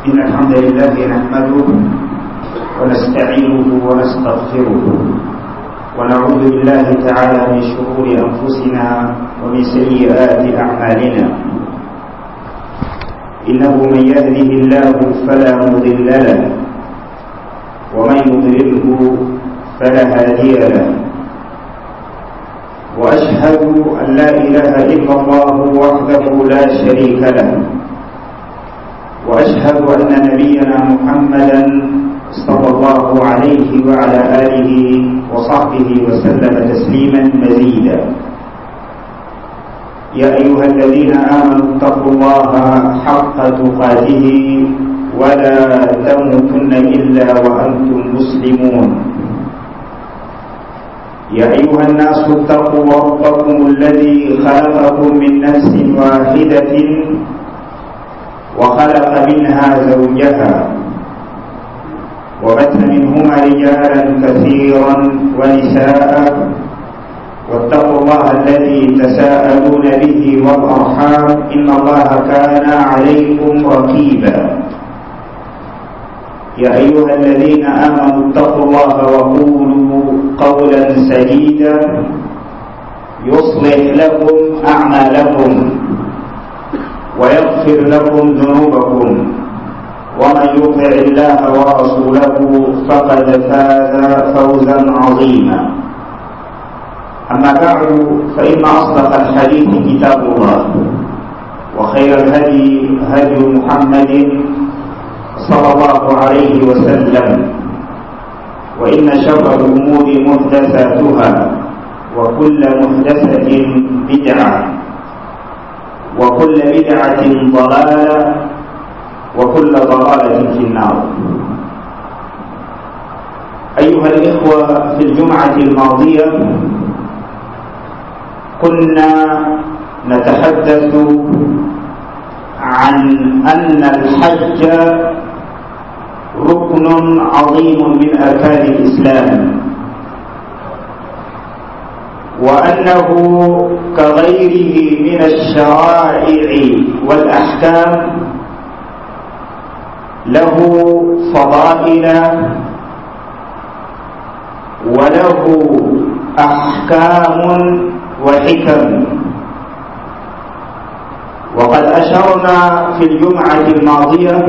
إن الحمد لله نحمده ونستعينه ونستغفره ونعوذ بالله تعالى من شرور أنفسنا ومن سيئات أعمالنا. إنه من يهده الله فلا مضل له ومن يضلله فلا هادي له. وأشهد أن لا إله إلا الله وحده لا شريك له، وأشهد أن نبينا محمدا صلى الله عليه وعلى آله وصحبه وسلم تسليما مزيدا. يا أيها الذين آمنوا اتقوا الله حق تقاته ولا تموتن إلا وأنتم مسلمون. يا أيها الناس اتقوا ربكم الذي خلقكم من نفس واحدة وخلق منها زوجها وبث منهما رجالا كثيرا ونساء، واتقوا الله الذي تساءلون به والأرحام إن الله كان عليكم رقيبا. يا أيها الذين آمنوا اتقوا الله وقولوا قولا سديدا يصلح لكم أعمالكم ويغفر لكم ذنوبكم، ومن يطع الله ورسوله فقد فاز فوزا عظيما. أما بعد، فإن أصدق الحديث كتاب الله، وخير الهدي هدي محمد صلى الله عليه وسلم، وإن شر الأمور محدثاتها، وكل محدثة بدعة، وكل بدعة ضلالة، وكل ضلالة في النار. أيها الإخوة، في الجمعة الماضية كنا نتحدث عن أن الحج ركن عظيم من أركان الإسلام، وأنه كغيره من الشرائع والأحكام له فضائل وله أحكام وحكم. وقد أشرنا في الجمعة الماضية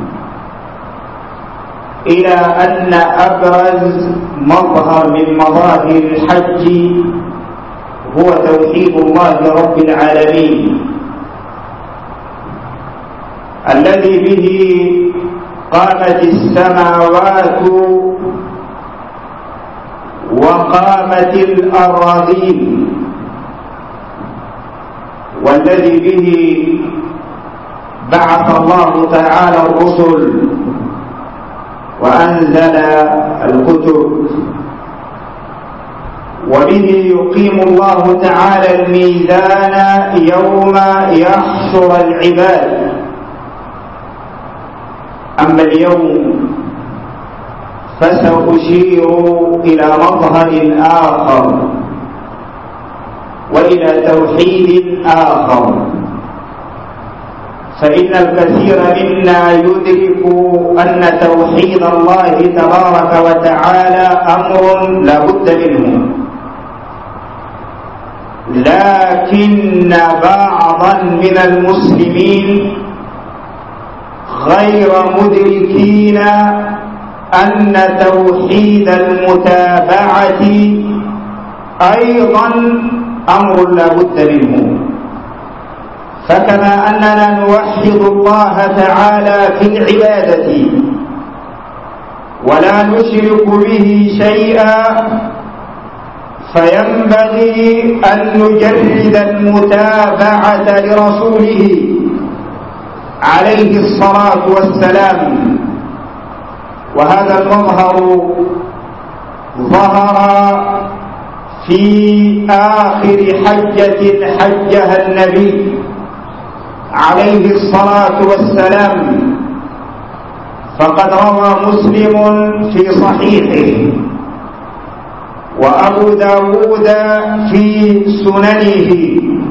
إلى أن أبرز مظهر من مظاهر الحج هو توحيد الله رب العالمين، الذي به قامت السماوات وقامت الأراضين، والذي به بعث الله تعالى الرسل وأنزل الكتب، وبه يقيم الله تعالى الميزان يوم يحشر العباد. أما اليوم فسأشير إلى مظهر آخر وإلى توحيد آخر، فإن الكثير منا يدرك أن توحيد الله تبارك وتعالى أمر لا بد منه، لكن بعضا من المسلمين غير مدركين أن توحيد المتابعة أيضا أمر لا بد منه. فكما أننا نوحد الله تعالى في العبادة ولا نشرك به شيئا، فينبغي أن نجرد المتابعة لرسوله عليه الصلاة والسلام. وهذا المظهر ظهر في آخر حجة حجها النبي عليه الصلاة والسلام، فقد روى مسلم في صحيحه وأبو داود في سننه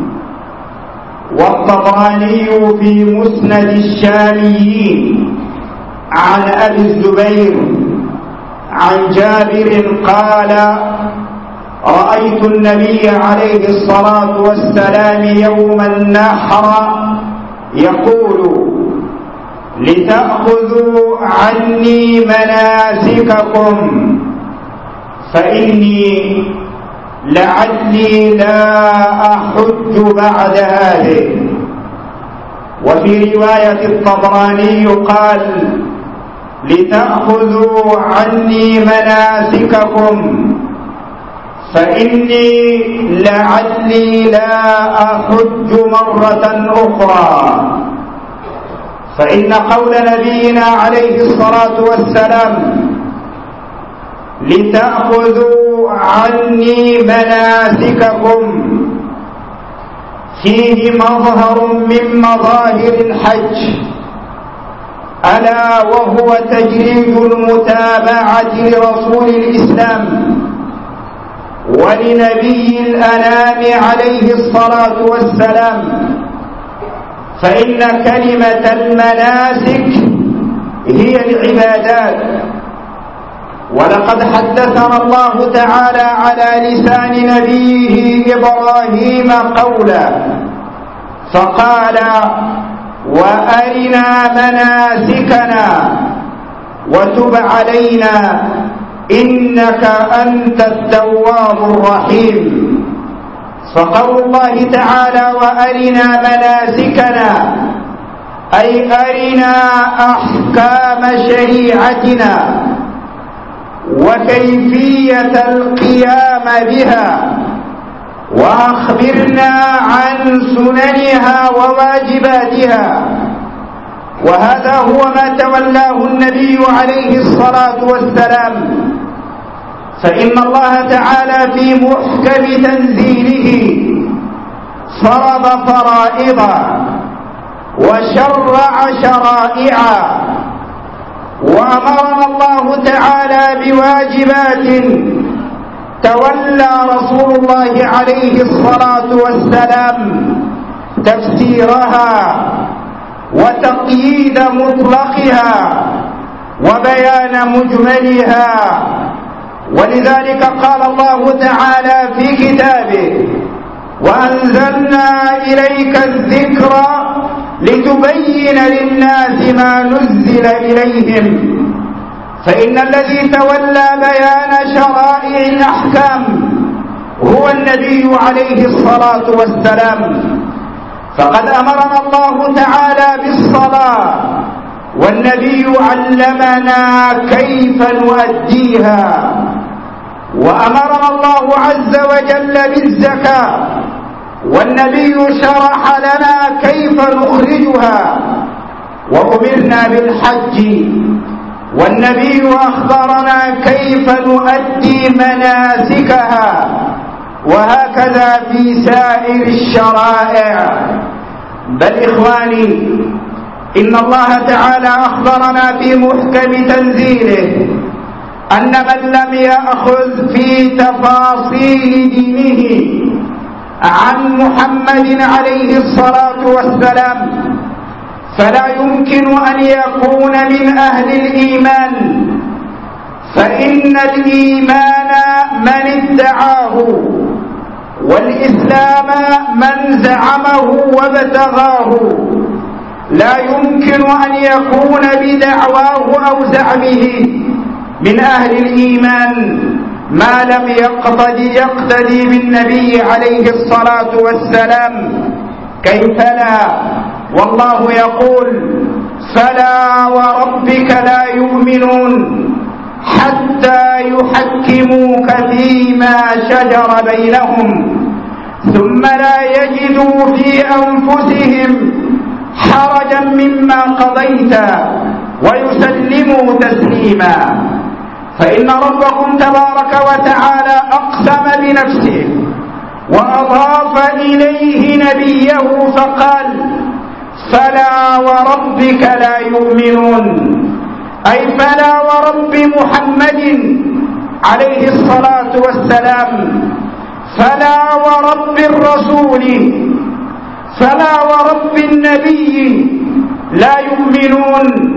والطبراني في مسند الشاميين عن أبي الزبير عن جابر قال: رأيت النبي عليه الصلاة والسلام يوم النحر يقول: لتأخذوا عني مناسككم فإني لعلي لا أحج بعد هذه. وفي رواية الطبراني قال: لتأخذوا عني مناسككم فإني لعلي لا أحج مرة أخرى. فإن قول نبينا عليه الصلاة والسلام: لتأخذوا عني مناسككم فيه مظهر من مظاهر الحج، ألا وهو تجريد المتابعة لرسول الإسلام ولنبي الأنام عليه الصلاة والسلام. فإن كلمة المناسك هي العبادات، ولقد حدثنا الله تعالى على لسان نبيه إبراهيم قولا فقال: وأرنا مناسكنا وتب علينا إنك أنت التواب الرحيم. فقول الله تعالى: وأرنا مناسكنا أي أرنا أحكام شريعتنا وكيفية القيام بها، وأخبرنا عن سننها وواجباتها. وهذا هو ما تولاه النبي عليه الصلاة والسلام. فإن الله تعالى في محكم تنزيله فرض فرائضا وشرع شرائعا، وأمرنا الله تعالى بواجبات تولى رسول الله عليه الصلاة والسلام تفسيرها وتقييد مطلقها وبيان مجملها. ولذلك قال الله تعالى في كتابه: وأنزلنا إليك الذكر لتبين للناس ما نزل إليهم. فإن الذي تولى بيان شرائع الأحكام هو النبي عليه الصلاة والسلام. فقد أمرنا الله تعالى بالصلاة، والنبي علمنا كيف نؤديها. وأمرنا الله عز وجل بالزكاة، والنبي شرح لنا كيف نخرجها. وأمرنا بالحج، والنبي أخبرنا كيف نؤدي مناسكها. وهكذا في سائر الشرائع. بل إخواني، إن الله تعالى أخبرنا في محكم تنزيله أن من لم يأخذ في تفاصيل دينه عن محمد عليه الصلاة والسلام فلا يمكن أن يكون من أهل الإيمان. فإن الإيمان من ادعاه، والإسلام من زعمه وابتغاه. لا يمكن أن يكون بدعواه أو زعمه من أهل الإيمان ما لم يقتدي بالنبي عليه الصلاة والسلام. كيف لا؟ والله يقول: فلا وربك لا يؤمنون حتى يحكموك فيما شجر بينهم ثم لا يجدوا في أنفسهم حرجا مما قضيت ويسلموا تسليما. فإن ربكم تبارك وتعالى أقسم بنفسه وأضاف إليه نبيه فقال: فلا وربك لا يؤمنون، أي فلا ورب محمد عليه الصلاة والسلام، فلا ورب الرسول، فلا ورب النبي لا يؤمنون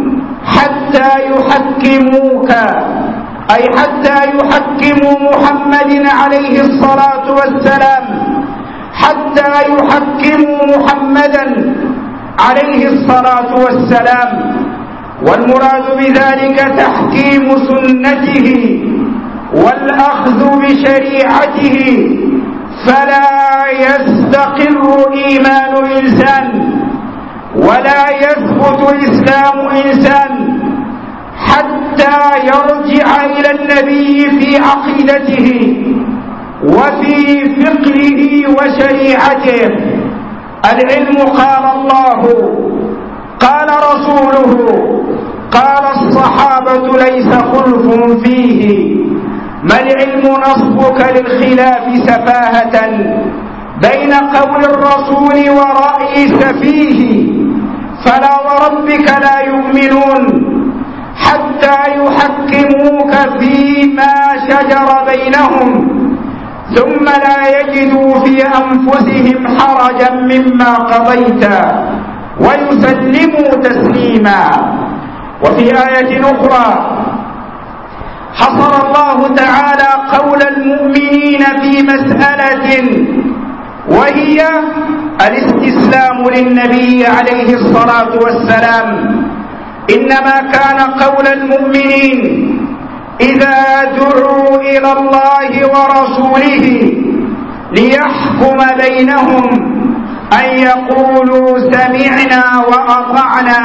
حتى يحكموك، أي حتى يحكموا محمد عليه الصلاة والسلام، حتى يحكموا محمدا عليه الصلاة والسلام. والمراد بذلك تحكيم سنته والأخذ بشريعته، فلا يستقر إيمان إنسان ولا يثبت إسلام إنسان حتى يرجع إلى النبي في عقيدته وفي فقهه وشريعته. العلم قال الله، قال رسوله، قال الصحابة، ليس خلف فيه. ما العلم نصبك للخلاف سفاهة بين قول الرسول ورأي سفيه، فلا وربك لا يؤمنون حتى يحكموك فيما شجر بينهم ثم لا يجدوا في أنفسهم حرجا مما قضيت ويسلموا تسليما. وفي آية أخرى حصر الله تعالى قول المؤمنين في مسألة، وهي الاستسلام للنبي عليه الصلاة والسلام. إنما كان قول المؤمنين إذا دعوا إلى الله ورسوله ليحكم بينهم أن يقولوا سمعنا وأطعنا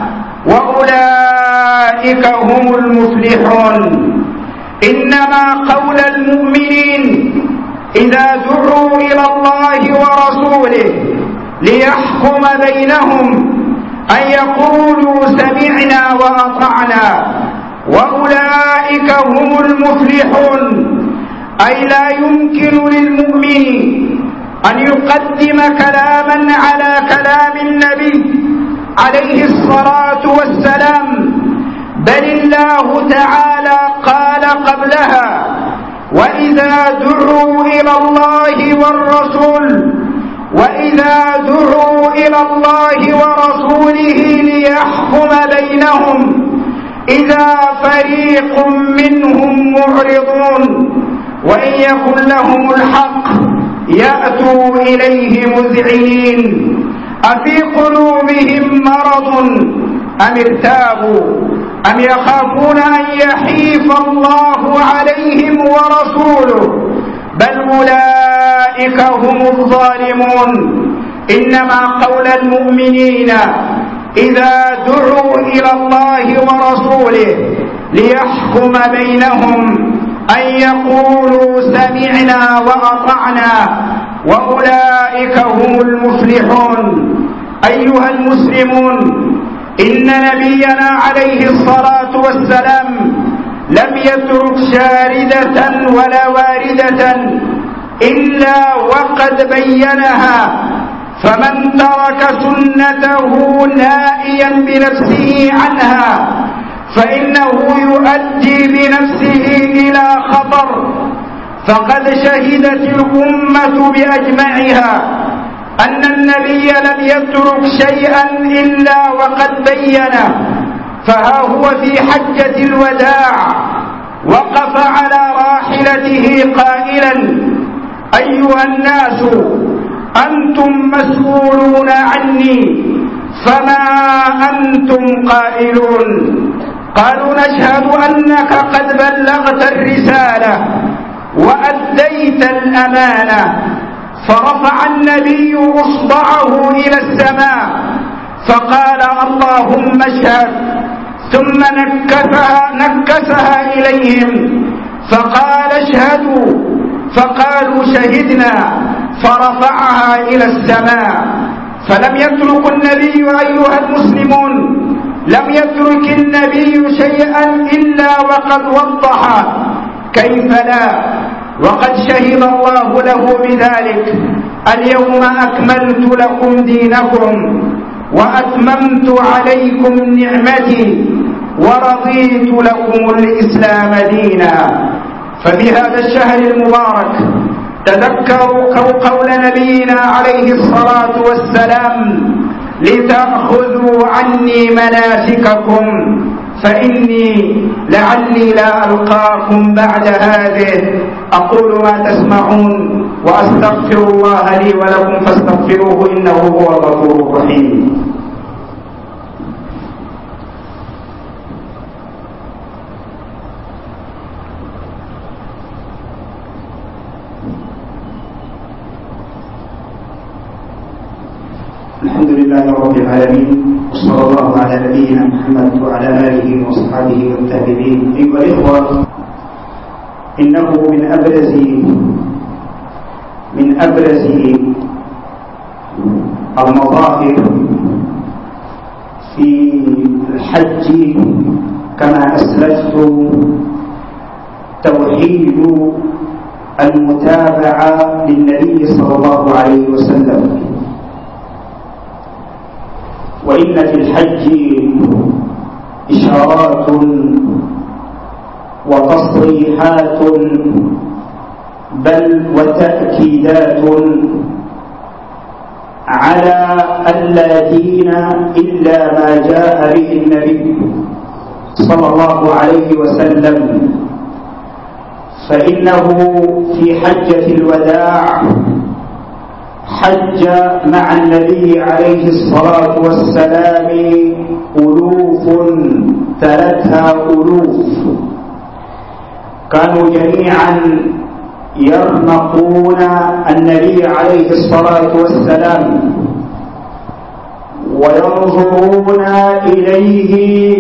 وأولئك هم المفلحون. إنما قول المؤمنين إذا دعوا إلى الله ورسوله ليحكم بينهم أن يقولوا سمعنا وأطعنا وأولئك هم المفلحون، أي لا يمكن للمؤمن أن يقدم كلاما على كلام النبي عليه الصلاة والسلام، بل الله تعالى قال قبلها: وإذا دعوا إلى الله والرسول، وإذا دعوا إلى الله ورسوله ليحكم بينهم إذا فريق منهم معرضون وإن يكن لهم الحق يأتوا إليه مذعنين أفي قلوبهم مرض أم ارتابوا أم يخافون أن يحيف الله عليهم ورسوله بل أولئك هم الظالمون. إنما قول المؤمنين إذا دعوا إلى الله ورسوله ليحكم بينهم أن يقولوا سمعنا وأطعنا وأولئك هم المفلحون. أيها المسلمون، إن نبينا عليه الصلاة والسلام لم يترك شاردة ولا واردة إلا وقد بينها، فمن ترك سنته نائيا بنفسه عنها فإنه يؤدي بنفسه إلى خطر. فقد شهدت الأمة بأجمعها أن النبي لم يترك شيئا إلا وقد بينه. فها هو في حجة الوداع وقف على راحلته قائلا: أيها الناس، أنتم مسؤولون عني، فما أنتم قائلون؟ قالوا: نشهد أنك قد بلغت الرسالة وأديت الأمانة. فرفع النبي إصبعه إلى السماء فقال: اللهم اشهد. ثم نكسها إليهم فقال: اشهدوا. فقالوا: شهدنا. فرفعها إلى السماء. فلم يترك النبي، أيها المسلمون، لم يترك النبي شيئا إلا وقد وضح. كيف لا؟ وقد شهد الله له بذلك: اليوم أكملت لكم دينكم وأتممت عليكم نعمتي ورضيت لكم الإسلام دينا. فبهذا الشهر المبارك تذكروا قول نبينا عليه الصلاة والسلام: لتأخذوا عني مناسككم فإني لعلي لا ألقاكم بعد هذه. أقول ما تسمعون وأستغفر الله لي ولكم فاستغفروه إنه هو الغفور الرحيم. الحمد لله رب العالمين، وصلى الله على نبينا محمد وعلى آله وصحبه والتابعين. أيها الإخوة، إنه من أبرز المظاهر في الحج كما أسلفت توحيد المتابعة للنبي صلى الله عليه وسلم. وإن في الحج إشارات وتصريحات بل وتأكيدات على ألا دين إلا ما جاء به النبي صلى الله عليه وسلم. فإنه في حجة الوداع حج مع النبي عليه الصلاة والسلام ألوف تلتها ألوف، كانوا جميعا يرمقون النبي عليه الصلاة والسلام وينظرون إليه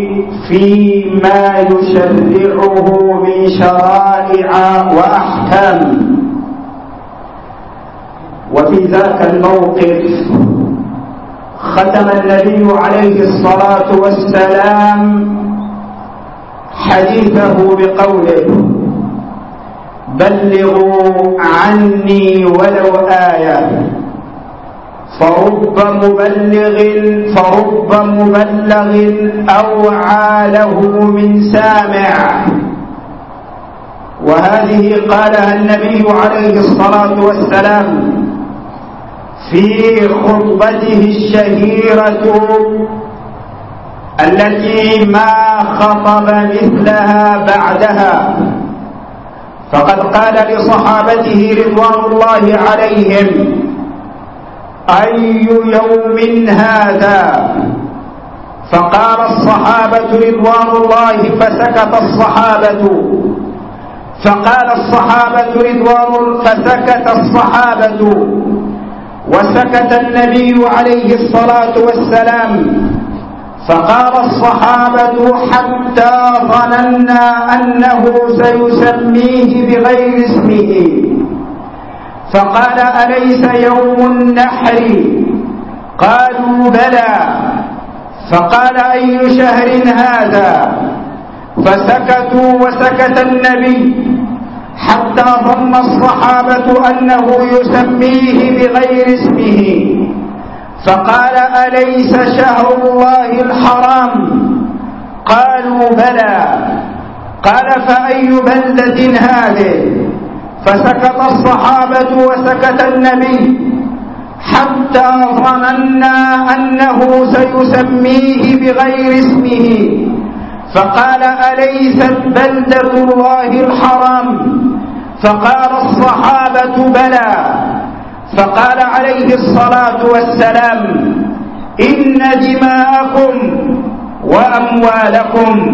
فيما يشرعه من شرائع وأحكام. وفي ذاك الموقف ختم النبي عليه الصلاة والسلام حديثه بقوله: بلغوا عني ولو آية. فرب مبلغ أوعى له من سامع. وهذه قالها النبي عليه الصلاة والسلام في خطبته الشهيرة التي ما خطب مثلها بعدها، فقد قال لصحابته رضوان الله عليهم: أي يوم هذا؟ فقال الصحابة رضوان الله فسكت الصحابة، فقال الصحابة فسكت الصحابة وسكت النبي عليه الصلاة والسلام. فقال الصحابة حتى ظننا أنه سيسميه بغير اسمه، فقال: أليس يوم النحر؟ قالوا: بلى. فقال: أي شهر هذا؟ فسكتوا وسكت النبي حتى ظن الصحابة أنه يسميه بغير اسمه، فقال: أليس شهر الله الحرام؟ قالوا: بلى. قال: فأي بلدة هذه؟ فسكت الصحابة وسكت النبي حتى ظننا أنه سيسميه بغير اسمه، فقال: أليست بلدة الله الحرام؟ فقال الصحابة: بلى. فقال عليه الصلاة والسلام: إن دماءكم وأموالكم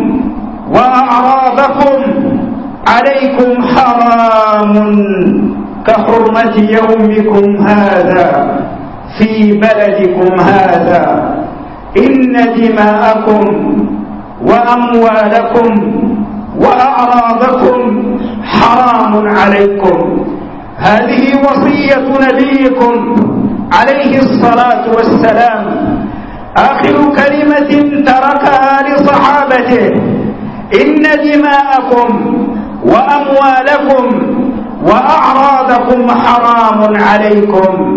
وأعراضكم عليكم حرام كحرمة يومكم هذا في بلدكم هذا. إن دماءكم وأموالكم وأعراضكم حرام عليكم. هذه وصية نبيكم عليه الصلاة والسلام، آخر كلمة تركها لصحابته: إن دماءكم وأموالكم وأعراضكم حرام عليكم،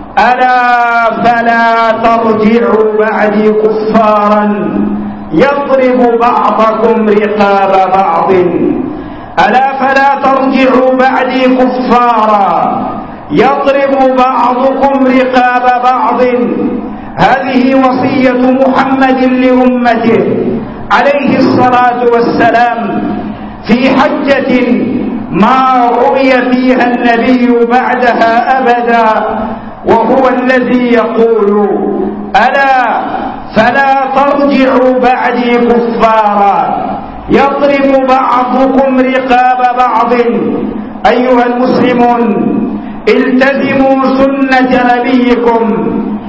ألا فلا ترجعوا بعدي كفارا يضرب بعضكم رقاب بعض. ألا فلا ترجعوا بعدي كفارا يضرب بعضكم رقاب بعض. هذه وصية محمد لأمته عليه الصلاة والسلام في حجة ما رؤي فيها النبي بعدها أبدا، وهو الذي يقول: ألا فلا ترجعوا بعدي كفارا يضرب بعضكم رقاب بعض. أيها المسلمون، التزموا سنة نبيكم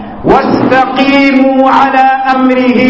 واستقيموا على أمره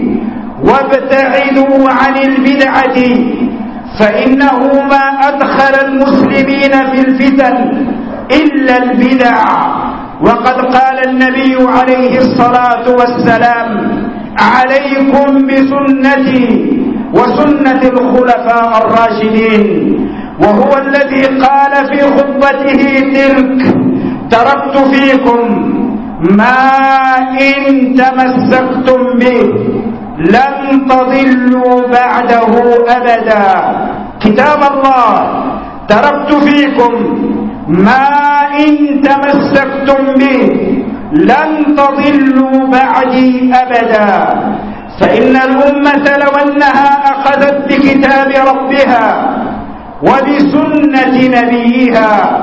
وابتعدوا عن البدعة، فإنه ما أدخل المسلمين في الفتن إلا البدع. وقد قال النبي عليه الصلاة والسلام: عليكم بسنتي وسنة الخلفاء الراشدين. وهو الذي قال في خطبته تلك: تركت فيكم ما إن تمسكتم به لن تضلوا بعده أبدا. كتاب الله: تركت فيكم ما إن تمسكتم به لن تضلوا بعدي أبدا. فإن الأمة لو أنها أخذت بكتاب ربها وبسنة نبيها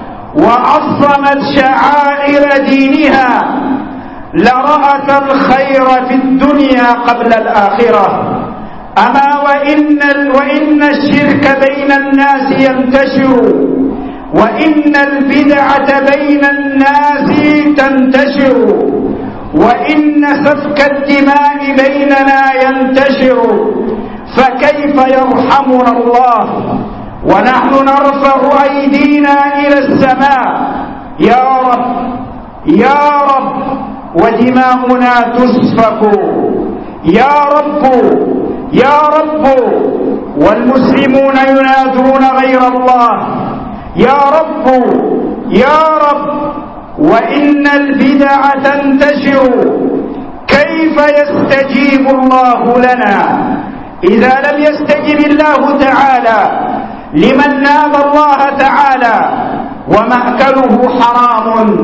وعظمت شعائر دينها لرأت الخير في الدنيا قبل الآخرة. أما وإن الشرك بين الناس ينتشر، وإن البدعة بين الناس تنتشر، وإن سفك الدماء بيننا ينتشر، فكيف يرحمنا الله ونحن نرفع أيدينا إلى السماء: يا رب يا رب، ودماؤنا تسفك، يا رب يا رب، والمسلمون ينادون غير الله: يا رب يا رب، وإن البدع تنتشر. كيف يستجيب الله لنا إذا لم يستجب الله تعالى لمن نادى الله تعالى ومأكله حرام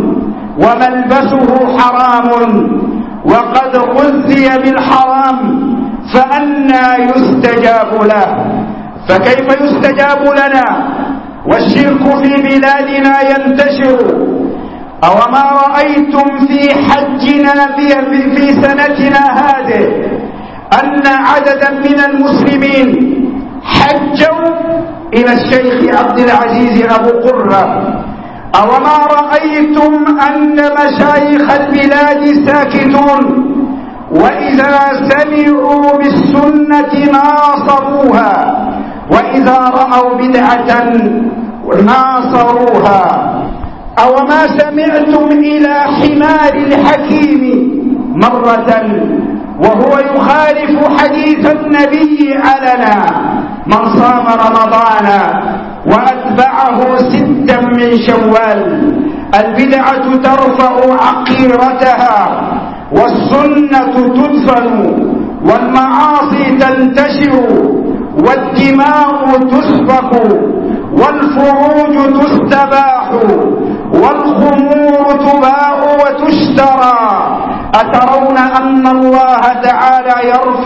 وملبسه حرام وقد غذي بالحرام، فأنى يستجاب له؟ فكيف يستجاب لنا والشرك في بلادنا ينتشر؟ أوما رأيتم في حجنا في سنتنا هذه أن عددا من المسلمين حجوا إلى الشيخ عبد العزيز أبو قرة؟ أوما رأيتم أن مشايخ البلاد ساكتون، وإذا سمعوا بالسنة ناصروها، وإذا رأوا بدعة ناصروها؟ أوما سمعتم إلى حمار الحكيم مرة وهو يخالف حديث النبي علنا: من صام رمضان وأتبعه 6 من شوال. البدعة ترفع عقيرتها، والسنة تدفن، والمعاصي تنتشر، والدماء تسفك، والفروج تستباح، والخمور تباع وتشترى. أترون أن الله تعالى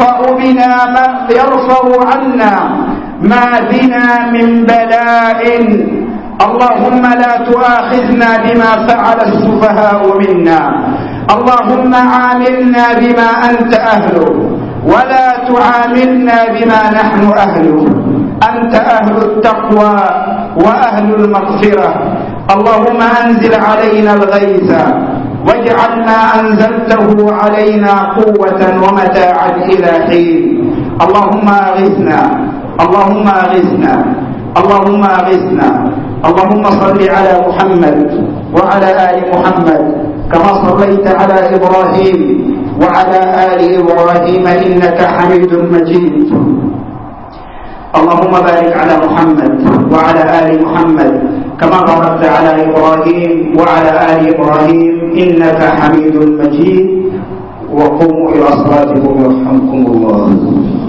يرفع عنا ما بنا من بلاء؟ اللهم لا تؤاخذنا بما فعل السفهاء منا، اللهم عاملنا بما أنت أهله ولا تعاملنا بما نحن أهله. أنت أهل التقوى وأهل المغفرة. اللهم أنزل علينا الغيث واجعل ما أنزلته علينا قوة ومتاعا إلى حين. اللهم أغثنا، اللهم أغثنا، اللهم أغثنا. اللهم صل على محمد وعلى آل محمد كما صليت على إبراهيم وعلى آل إبراهيم إنك حميد مجيد. اللهم بارك على محمد وعلى آل محمد كما باركت على إبراهيم وعلى آل إبراهيم إنك حميد مجيد. وقوموا إلى صلاتكم يرحمكم الله.